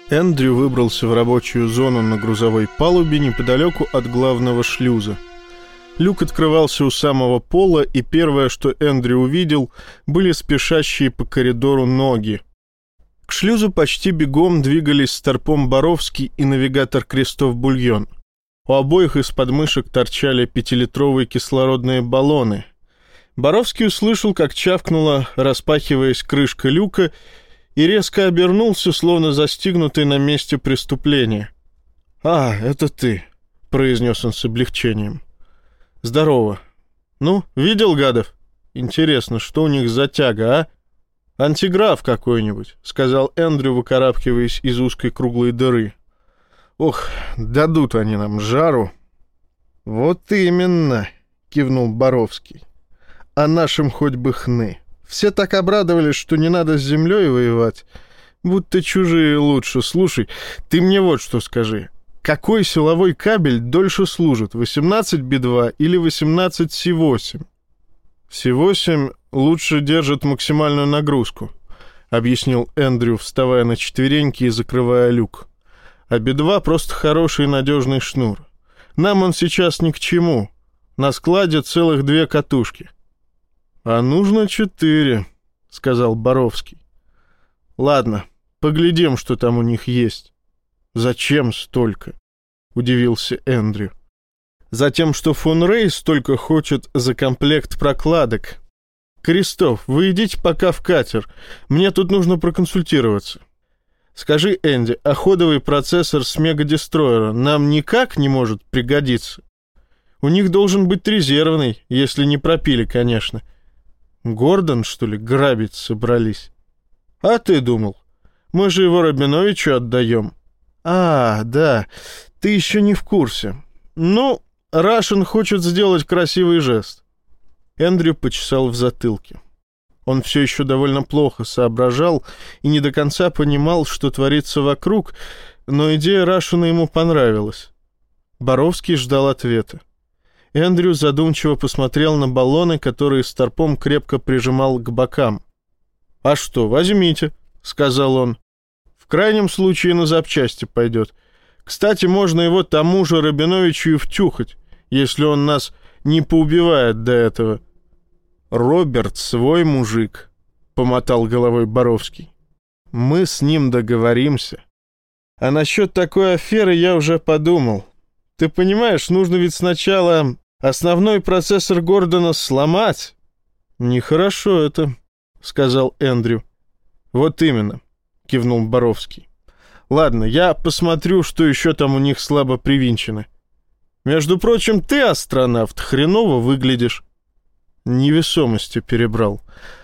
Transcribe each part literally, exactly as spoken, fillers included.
Эндрю выбрался в рабочую зону на грузовой палубе неподалеку от главного шлюза. Люк открывался у самого пола, и первое, что Эндрю увидел, были спешащие по коридору ноги. К шлюзу почти бегом двигались старпом Боровский и навигатор Крестов-Бульон. У обоих из подмышек торчали пятилитровые кислородные баллоны. Боровский услышал, как чавкнула, распахиваясь крышка люка, и резко обернулся, словно застигнутый на месте преступления. «А, это ты», — произнес он с облегчением. «Здорово. Ну, видел гадов? Интересно, что у них за тяга, а? Антиграф какой-нибудь», — сказал Эндрю, выкарабкиваясь из узкой круглой дыры. «Ох, дадут они нам жару». «Вот именно», — кивнул Боровский. «А нашим хоть бы хны. Все так обрадовались, что не надо с землей воевать. Будто чужие лучше. Слушай, ты мне вот что скажи. Какой силовой кабель дольше служит, восемнадцать би два или восемнадцать си восемь? си восемь лучше держит максимальную нагрузку», — объяснил Эндрю, вставая на четвереньки и закрывая люк. «А би два просто хороший и надежный шнур. Нам он сейчас ни к чему. На складе целых две катушки». «А нужно четыре», — сказал Боровский. «Ладно, поглядим, что там у них есть». «Зачем столько?» — удивился Эндрю. «Затем, что фон Рей столько хочет за комплект прокладок. Крестов, вы идите пока в катер. Мне тут нужно проконсультироваться. Скажи, Энди, а ходовый процессор с мегадестроера нам никак не может пригодиться? У них должен быть резервный, если не пропили, конечно. Гордон, что ли, грабить собрались? А ты думал? Мы же его Рабиновичу отдаем». «А, да, ты еще не в курсе. Ну, Рашин хочет сделать красивый жест». Эндрю почесал в затылке. Он все еще довольно плохо соображал и не до конца понимал, что творится вокруг, но идея Рашина ему понравилась. Боровский ждал ответа. Эндрю задумчиво посмотрел на баллоны, которые старпом крепко прижимал к бокам. «А что, возьмите», — сказал он. «В крайнем случае на запчасти пойдет. Кстати, можно его тому же Рабиновичу и втюхать, если он нас не поубивает до этого». «Роберт свой мужик», — помотал головой Боровский. «Мы с ним договоримся. А насчет такой аферы я уже подумал. Ты понимаешь, нужно ведь сначала основной процессор Гордона сломать». «Нехорошо это», — сказал Эндрю. «Вот именно», — кивнул Боровский. «Ладно, я посмотрю, что еще там у них слабо привинчено. Между прочим, ты, астронавт, хреново выглядишь». «Невесомостью перебрал.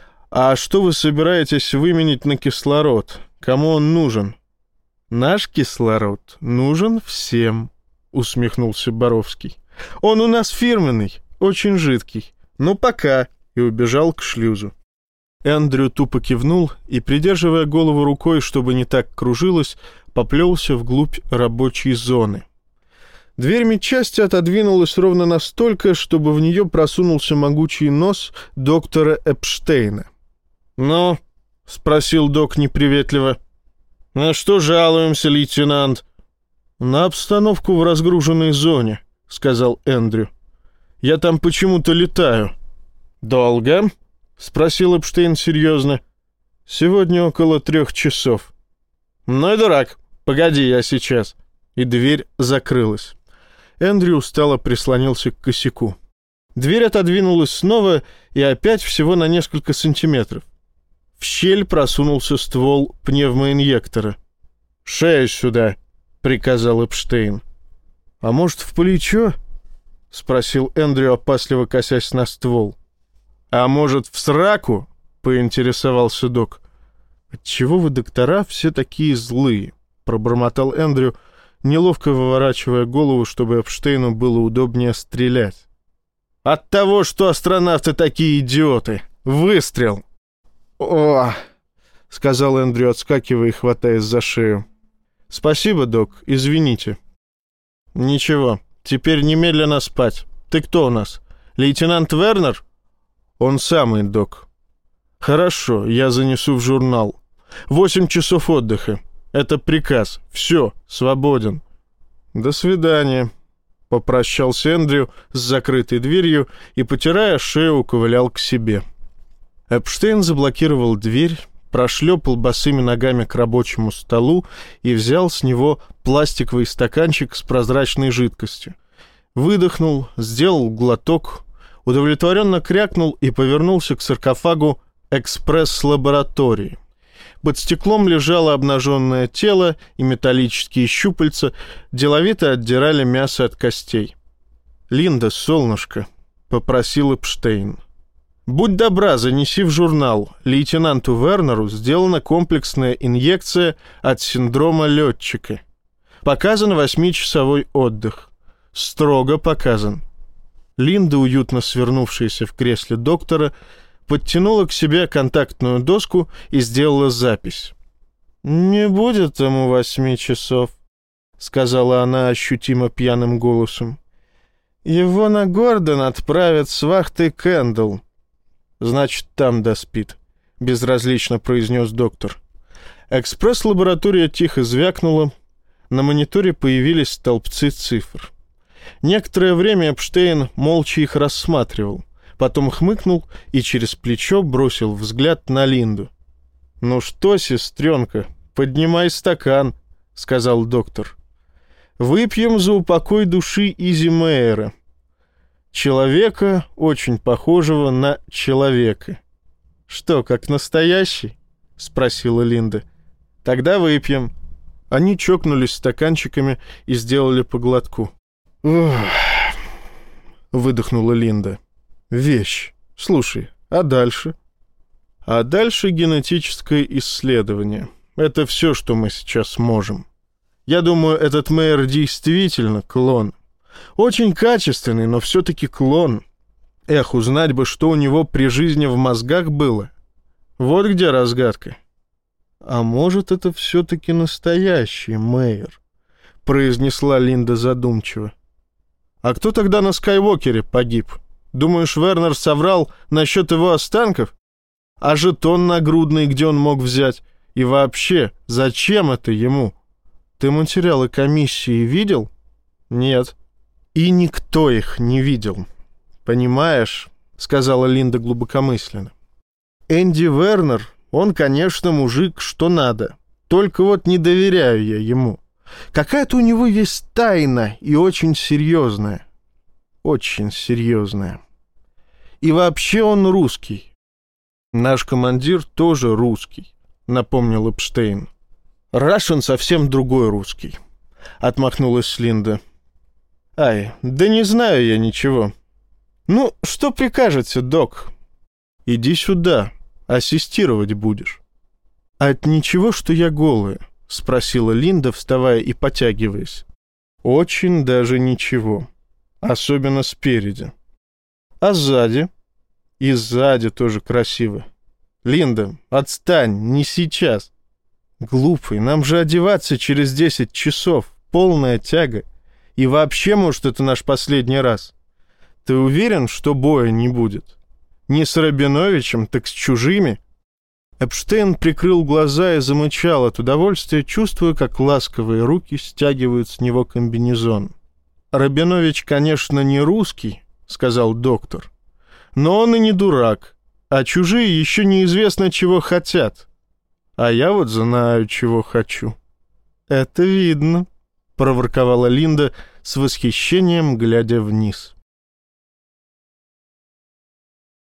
А что вы собираетесь выменить на кислород? Кому он нужен?» «Наш кислород нужен всем», — усмехнулся Боровский. «Он у нас фирменный, очень жидкий. Ну, пока», — и убежал к шлюзу. Эндрю тупо кивнул и, придерживая голову рукой, чтобы не так кружилось, поплелся вглубь рабочей зоны. Дверь медчасти отодвинулась ровно настолько, чтобы в нее просунулся могучий нос доктора Эпштейна. «Ну?» — спросил док неприветливо. «На что жалуемся, лейтенант?» «На обстановку в разгруженной зоне», — сказал Эндрю. «Я там почему-то летаю». «Долго?» — спросил Эпштейн серьезно. «Сегодня около трех часов». «Ну и дурак. Погоди, я сейчас». И дверь закрылась. Эндрю устало прислонился к косяку. Дверь отодвинулась снова и опять всего на несколько сантиметров. В щель просунулся ствол пневмоинъектора. «Шею сюда», — приказал Эпштейн. «А может, в плечо?» — спросил Эндрю, опасливо косясь на ствол. «А может, в сраку?» — поинтересовался док. «Отчего вы, доктора, все такие злые?» — пробормотал Эндрю, неловко выворачивая голову, чтобы Эпштейну было удобнее стрелять. «От того, что астронавты такие идиоты! Выстрел!» «О!» — сказал Эндрю, отскакивая и хватаясь за шею. «Спасибо, док, извините». «Ничего, теперь немедленно спать. Ты кто у нас? Лейтенант Вернер?» «Он самый, док». «Хорошо, я занесу в журнал. Восемь часов отдыха. Это приказ. Все, свободен». «До свидания», — попрощался Эндрю с закрытой дверью и, потирая шею, уковылял к себе. Эпштейн заблокировал дверь, прошлепал босыми ногами к рабочему столу и взял с него пластиковый стаканчик с прозрачной жидкостью. Выдохнул, сделал глоток, удовлетворенно крякнул и повернулся к саркофагу экспресс-лаборатории. Под стеклом лежало обнаженное тело, и металлические щупальца деловито отдирали мясо от костей. «Линда, солнышко», — попросил Эпштейн, — «будь добра, занеси в журнал. Лейтенанту Вернеру сделана комплексная инъекция от синдрома летчика. Показан восьмичасовой отдых. Строго показан». Линда, уютно свернувшаяся в кресле доктора, подтянула к себе контактную доску и сделала запись. «Не будет ему восьми часов», — сказала она ощутимо пьяным голосом. «Его на Гордон отправят с вахтой Кэндл». «Значит, там доспит», — безразлично произнес доктор. Экспресс-лаборатория тихо звякнула. На мониторе появились столбцы цифр. Некоторое время Эпштейн молча их рассматривал. Потом хмыкнул и через плечо бросил взгляд на Линду. «Ну что, сестренка, поднимай стакан», — сказал доктор. «Выпьем за упокой души Изи Мейера, человека, очень похожего на человека». «Что, как настоящий?» — спросила Линда. «Тогда выпьем». Они чокнулись стаканчиками и сделали по глотку. «Ух», — выдохнула Линда. «Вещь. Слушай, а дальше?» «А дальше генетическое исследование. Это все, что мы сейчас можем. Я думаю, этот Мейер действительно клон. Очень качественный, но все-таки клон. Эх, узнать бы, что у него при жизни в мозгах было. Вот где разгадка». «А может, это все-таки настоящий Мейер?» — произнесла Линда задумчиво. «А кто тогда на Скайуокере погиб? Думаешь, Вернер соврал насчет его останков? А жетон нагрудный где он мог взять? И вообще, зачем это ему? Ты материалы комиссии видел?» «Нет». «И никто их не видел. Понимаешь?» — сказала Линда глубокомысленно. «Энди Вернер, он, конечно, мужик, что надо. Только вот не доверяю я ему. Какая-то у него есть тайна и очень серьезная. Очень серьезная. И вообще он русский». «Наш командир тоже русский», — напомнил Эпштейн. «Рашен совсем другой русский», — отмахнулась Линда. «Ай, да не знаю я ничего. Ну, что прикажете, док?» «Иди сюда, ассистировать будешь». «От ничего, что я голая?» — спросила Линда, вставая и потягиваясь. «Очень даже ничего. Особенно спереди. А сзади?» «И сзади тоже красиво. Линда, отстань, не сейчас. Глупый, нам же одеваться через десять часов. Полная тяга. И вообще, может, это наш последний раз. Ты уверен, что боя не будет? Не с Рабиновичем, так с чужими?» Эпштейн прикрыл глаза и замычал от удовольствия, чувствуя, как ласковые руки стягивают с него комбинезон. «Рабинович, конечно, не русский», — сказал доктор, — «но он и не дурак, а чужие еще неизвестно, чего хотят. А я вот знаю, чего хочу». «Это видно», — проворковала Линда с восхищением, глядя вниз.